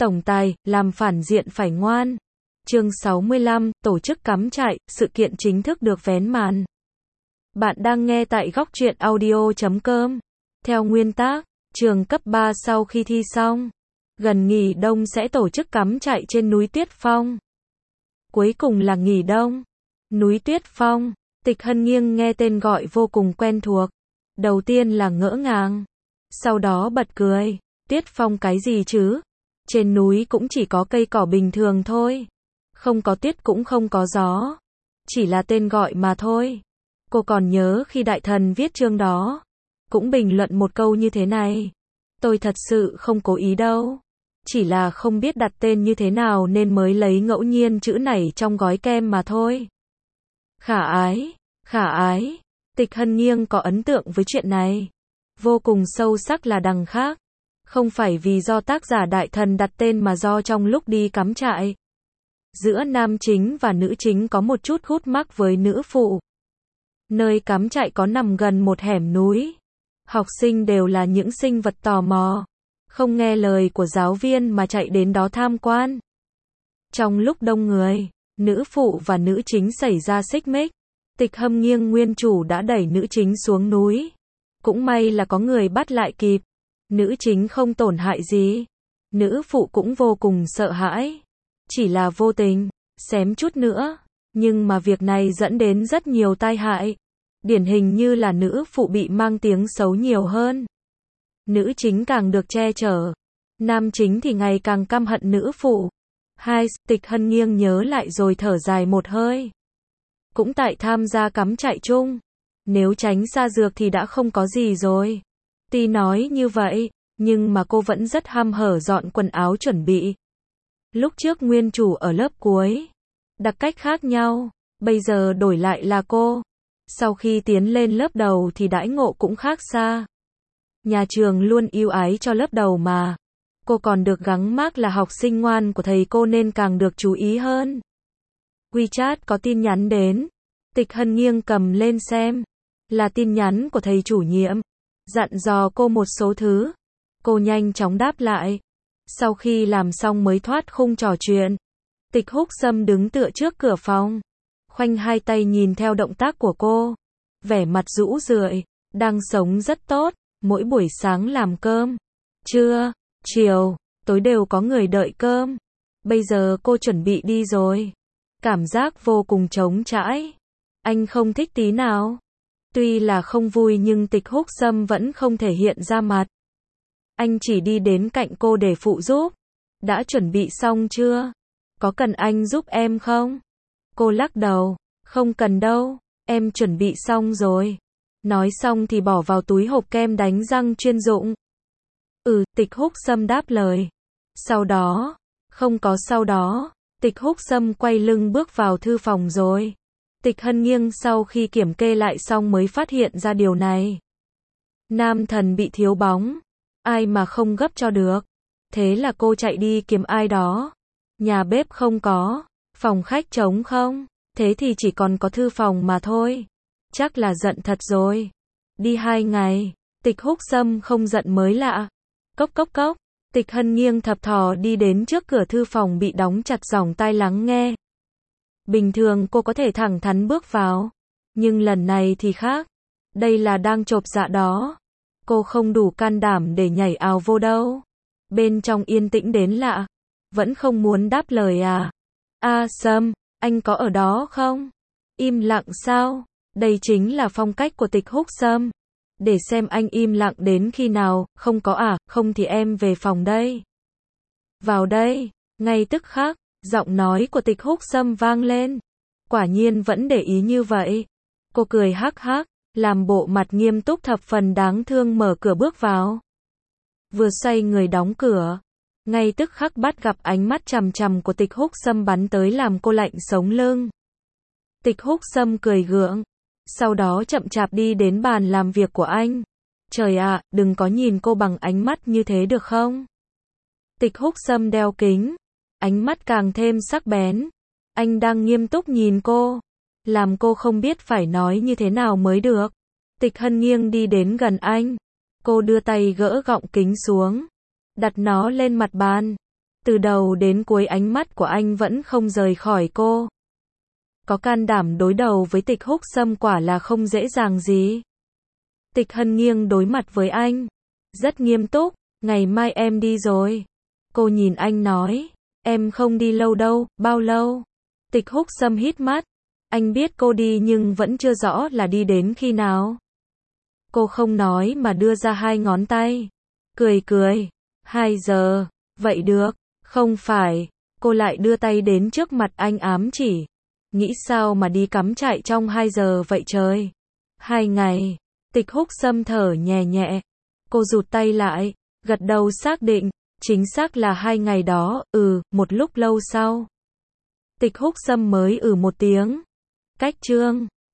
Tổng tài, làm phản diện phải ngoan. Chương 65, tổ chức cắm trại, sự kiện chính thức được vén màn. Bạn đang nghe tại góc truyện audio.com. Theo nguyên tắc, trường cấp 3 sau khi thi xong, gần nghỉ đông sẽ tổ chức cắm trại trên núi Tuyết Phong. Cuối cùng là nghỉ đông. Núi Tuyết Phong, Tịch Hân Nghiêng nghe tên gọi vô cùng quen thuộc. Đầu tiên là ngỡ ngàng, sau đó bật cười. Tuyết Phong cái gì chứ? Trên núi cũng chỉ có cây cỏ bình thường thôi. Không có tuyết cũng không có gió. Chỉ là tên gọi mà thôi. Cô còn nhớ khi đại thần viết chương đó, cũng bình luận một câu như thế này. Tôi thật sự không cố ý đâu. Chỉ là không biết đặt tên như thế nào nên mới lấy ngẫu nhiên chữ này trong gói kem mà thôi. Khả ái, khả ái. Tịch Hân Nghiêng có ấn tượng với chuyện này. Vô cùng sâu sắc là đằng khác. Không phải vì do tác giả đại thần đặt tên mà do trong lúc đi cắm trại, giữa nam chính và nữ chính có một chút khúc mắc với nữ phụ. Nơi cắm trại có nằm gần một hẻm núi. Học sinh đều là những sinh vật tò mò, không nghe lời của giáo viên mà chạy đến đó tham quan. Trong lúc đông người, nữ phụ và nữ chính xảy ra xích mích. Tịch Hân Nghiêng nguyên chủ đã đẩy nữ chính xuống núi. Cũng may là có người bắt lại kịp. Nữ chính không tổn hại gì. Nữ phụ cũng vô cùng sợ hãi. Chỉ là vô tình, xém chút nữa. Nhưng mà việc này dẫn đến rất nhiều tai hại. Điển hình như là nữ phụ bị mang tiếng xấu nhiều hơn. Nữ chính càng được che chở. Nam chính thì ngày càng căm hận nữ phụ. Tịch Hân Nghiêng nhớ lại rồi thở dài một hơi. Cũng tại tham gia cắm trại chung. Nếu tránh xa dược thì đã không có gì rồi. Tuy nói như vậy, nhưng mà cô vẫn rất hăm hở dọn quần áo chuẩn bị. Lúc trước nguyên chủ ở lớp cuối, đặc cách khác nhau, bây giờ đổi lại là cô. Sau khi tiến lên lớp đầu thì đãi ngộ cũng khác xa. Nhà trường luôn ưu ái cho lớp đầu mà. Cô còn được gắng mác là học sinh ngoan của thầy cô nên càng được chú ý hơn. WeChat có tin nhắn đến. Tịch Hân Nghiêng cầm lên xem. Là tin nhắn của thầy chủ nhiệm. Dặn dò cô một số thứ. Cô nhanh chóng đáp lại. Sau khi làm xong mới thoát khung trò chuyện. Tịch Húc Sâm đứng tựa trước cửa phòng, khoanh hai tay nhìn theo động tác của cô. Vẻ mặt rũ rượi. Đang sống rất tốt. Mỗi buổi sáng làm cơm, trưa, chiều, tối đều có người đợi cơm. Bây giờ cô chuẩn bị đi rồi. Cảm giác vô cùng trống trải. Anh không thích tí nào. Tuy là không vui nhưng Tịch Húc Sâm vẫn không thể hiện ra mặt. Anh chỉ đi đến cạnh cô để phụ giúp. Đã chuẩn bị xong chưa? Có cần anh giúp em không? Cô lắc đầu. Không cần đâu, em chuẩn bị xong rồi. Nói xong thì bỏ vào túi hộp kem đánh răng chuyên dụng. Tịch Húc Sâm đáp lời. Sau đó, không có sau đó, Tịch Húc Sâm quay lưng bước vào thư phòng rồi. Tịch Hân Nghiêng sau khi kiểm kê lại xong mới phát hiện ra điều này. Nam thần bị thiếu bóng. Ai mà không gấp cho được. Thế là cô chạy đi kiếm ai đó. Nhà bếp không có. Phòng khách trống không. Thế thì chỉ còn có thư phòng mà thôi. Chắc là giận thật rồi. Đi 2 ngày. Tịch Húc Sâm không giận mới lạ. Cốc cốc cốc. Tịch Hân Nghiêng thập thò đi đến trước cửa thư phòng bị đóng chặt, dòng tai lắng nghe. Bình thường cô có thể thẳng thắn bước vào. Nhưng lần này thì khác. Đây là đang chộp dạ đó. Cô không đủ can đảm để nhảy ào vô đâu. Bên trong yên tĩnh đến lạ. Vẫn không muốn đáp lời à? Sâm, anh có ở đó không? Im lặng sao? Đây chính là phong cách của Tịch Húc Sâm. Để xem anh im lặng đến khi nào. Không có à? Không thì em về phòng đây. Vào đây. Ngay tức khắc, giọng nói của Tịch Húc Sâm vang lên. Quả nhiên vẫn để ý như vậy. Cô cười hắc hắc, làm bộ mặt nghiêm túc thập phần đáng thương mở cửa bước vào. Vừa xoay người đóng cửa, ngay tức khắc bắt gặp ánh mắt chằm chằm của Tịch Húc Sâm bắn tới làm cô lạnh sống lưng. Tịch Húc Sâm cười gượng, sau đó chậm chạp đi đến bàn làm việc của anh. Trời ạ, đừng có nhìn cô bằng ánh mắt như thế được không? Tịch Húc Sâm đeo kính, ánh mắt càng thêm sắc bén. Anh đang nghiêm túc nhìn cô, làm cô không biết phải nói như thế nào mới được. Tịch Hân Nghiêng đi đến gần anh. Cô đưa tay gỡ gọng kính xuống, đặt nó lên mặt bàn. Từ đầu đến cuối ánh mắt của anh vẫn không rời khỏi cô. Có can đảm đối đầu với Tịch Húc Sâm quả là không dễ dàng gì. Tịch Hân nghiêng đối mặt với anh. Rất nghiêm túc, ngày mai em đi rồi. Cô nhìn anh nói, em không đi lâu đâu, bao lâu? Tịch Húc Sâm hít mắt. Anh biết cô đi nhưng vẫn chưa rõ là đi đến khi nào. Cô không nói mà đưa ra 2 ngón tay. Cười cười. 2 giờ. Vậy được. Không phải. Cô lại đưa tay đến trước mặt anh ám chỉ. Nghĩ sao mà đi cắm trại trong 2 giờ vậy trời? 2 ngày. Tịch Húc Sâm thở nhẹ nhẹ. Cô rụt tay lại. Gật đầu xác định. Chính xác là 2 ngày đó. Một lúc lâu sau. Tịch Húc Sâm mới một tiếng. Cách chương